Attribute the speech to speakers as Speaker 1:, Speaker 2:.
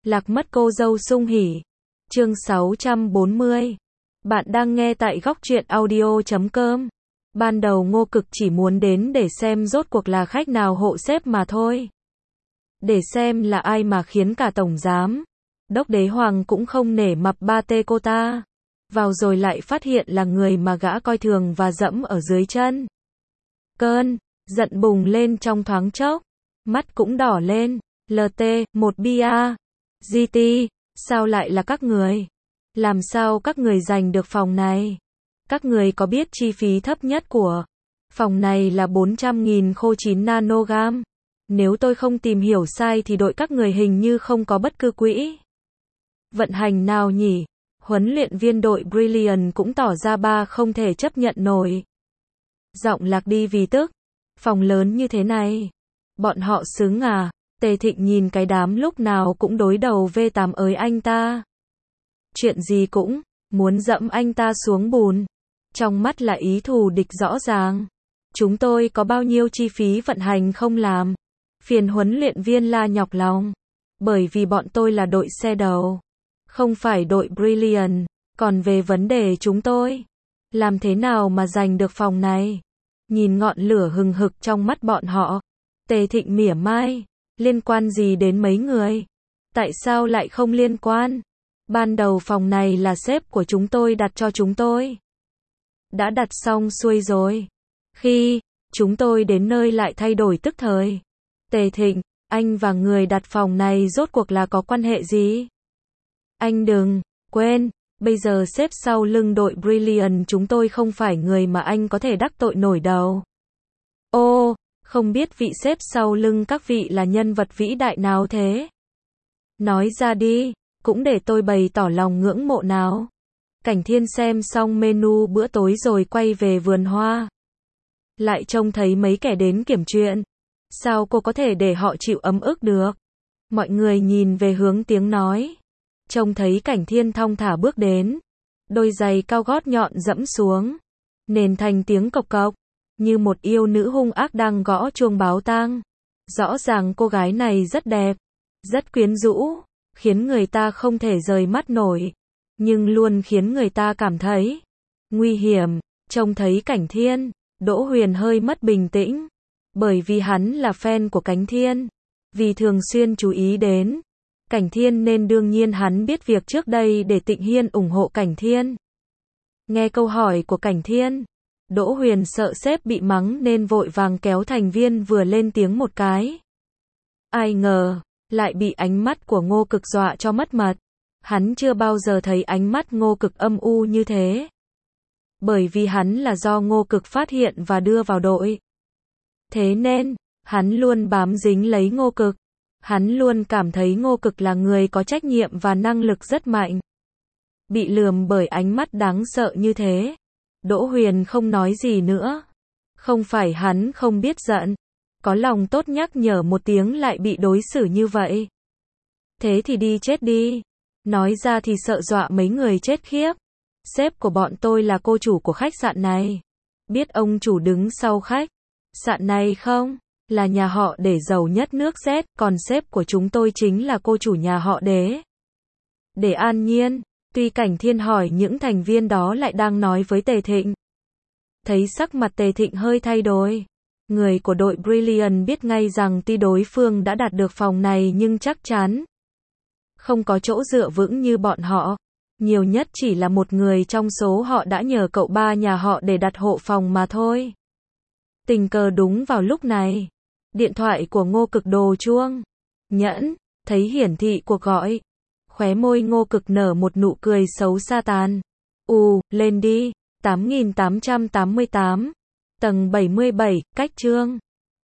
Speaker 1: Lạc mất cô dâu sung hỉ. Chương 640. Bạn đang nghe tại góc truyện audio.com. Ban đầu Ngô Cực chỉ muốn đến để xem rốt cuộc là khách nào hộ xếp mà thôi. Để xem là ai mà khiến cả tổng giám đốc đế hoàng cũng không nể mặt ba tê cô ta. Vào rồi lại phát hiện là người mà gã coi thường và dẫm ở dưới chân. Cơn giận bùng lên trong thoáng chốc. Mắt cũng đỏ lên. LT, một bia. GT, sao lại là các người? Làm sao các người giành được phòng này? Các người có biết chi phí thấp nhất của phòng này là 400.000 khô 9 nanogam. Nếu tôi không tìm hiểu sai thì đội các người hình như không có bất cứ quỹ vận hành nào nhỉ? Huấn luyện viên đội Brilliant cũng tỏ ra ba không thể chấp nhận nổi. Giọng lạc đi vì tức. Phòng lớn như thế này. Bọn họ xứng à? Tề Thịnh nhìn cái đám lúc nào cũng đối đầu V8 ới anh ta. Chuyện gì cũng muốn dẫm anh ta xuống bùn. Trong mắt là ý thù địch rõ ràng. Chúng tôi có bao nhiêu chi phí vận hành không làm. Phiền huấn luyện viên la nhọc lòng. Bởi vì bọn tôi là đội xe đầu. Không phải đội Brilliant. Còn về vấn đề chúng tôi. Làm thế nào mà giành được phòng này? Nhìn ngọn lửa hừng hực trong mắt bọn họ. Tề Thịnh mỉa mai. Liên quan gì đến mấy người? Tại sao lại không liên quan? Ban đầu phòng này là sếp của chúng tôi đặt cho chúng tôi. Đã đặt xong xuôi rồi. Khi chúng tôi đến nơi lại thay đổi tức thời. Tề Thịnh, anh và người đặt phòng này rốt cuộc là có quan hệ gì? Anh đừng quên, bây giờ sếp sau lưng đội Brilliant chúng tôi không phải người mà anh có thể đắc tội nổi đâu. Ô, không biết vị sếp sau lưng các vị là nhân vật vĩ đại nào thế? Nói ra đi, cũng để tôi bày tỏ lòng ngưỡng mộ nào. Cảnh Thiên xem xong menu bữa tối rồi quay về vườn hoa. Lại trông thấy mấy kẻ đến kiểm chuyện. Sao cô có thể để họ chịu ấm ức được? Mọi người nhìn về hướng tiếng nói. Trông thấy Cảnh Thiên thong thả bước đến. Đôi giày cao gót nhọn dẫm xuống. Nền thành tiếng cộc cộc. Như một yêu nữ hung ác đang gõ chuông báo tang. Rõ ràng cô gái này rất đẹp. Rất quyến rũ. Khiến người ta không thể rời mắt nổi. Nhưng luôn khiến người ta cảm thấy nguy hiểm. Trông thấy Cảnh Thiên, Đỗ Huyền hơi mất bình tĩnh. Bởi vì hắn là fan của Cảnh Thiên. Vì thường xuyên chú ý đến Cảnh Thiên nên đương nhiên hắn biết việc trước đây để Tịnh Hiên ủng hộ Cảnh Thiên. Nghe câu hỏi của Cảnh Thiên, Đỗ Huyền sợ sếp bị mắng nên vội vàng kéo thành viên vừa lên tiếng một cái. Ai ngờ, lại bị ánh mắt của Ngô Cực dọa cho mất mật. Hắn chưa bao giờ thấy ánh mắt Ngô Cực âm u như thế. Bởi vì hắn là do Ngô Cực phát hiện và đưa vào đội. Thế nên, hắn luôn bám dính lấy Ngô Cực. Hắn luôn cảm thấy Ngô Cực là người có trách nhiệm và năng lực rất mạnh. Bị lườm bởi ánh mắt đáng sợ như thế. Đỗ Huyền không nói gì nữa. Không phải hắn không biết giận. Có lòng tốt nhắc nhở một tiếng lại bị đối xử như vậy. Thế thì đi chết đi. Nói ra thì sợ dọa mấy người chết khiếp. Sếp của bọn tôi là cô chủ của khách sạn này. Biết ông chủ đứng sau khách sạn này không? Là nhà họ Để giàu nhất nước Z, còn sếp của chúng tôi chính là cô chủ nhà họ Đế. Để an nhiên, tuy Cảnh Thiên hỏi những thành viên đó lại đang nói với Tề Thịnh. Thấy sắc mặt Tề Thịnh hơi thay đổi. Người của đội Brilliant biết ngay rằng tuy đối phương đã đạt được phòng này nhưng chắc chắn không có chỗ dựa vững như bọn họ. Nhiều nhất chỉ là một người trong số họ đã nhờ cậu ba nhà họ để đặt hộ phòng mà thôi. Tình cờ đúng vào lúc này, điện thoại của Ngô Cực đổ chuông. Nhẫn, thấy hiển thị cuộc gọi. Khóe môi Ngô Cực nở một nụ cười xấu xa tàn. Lên đi, 8888. Tầng 77, cách chương.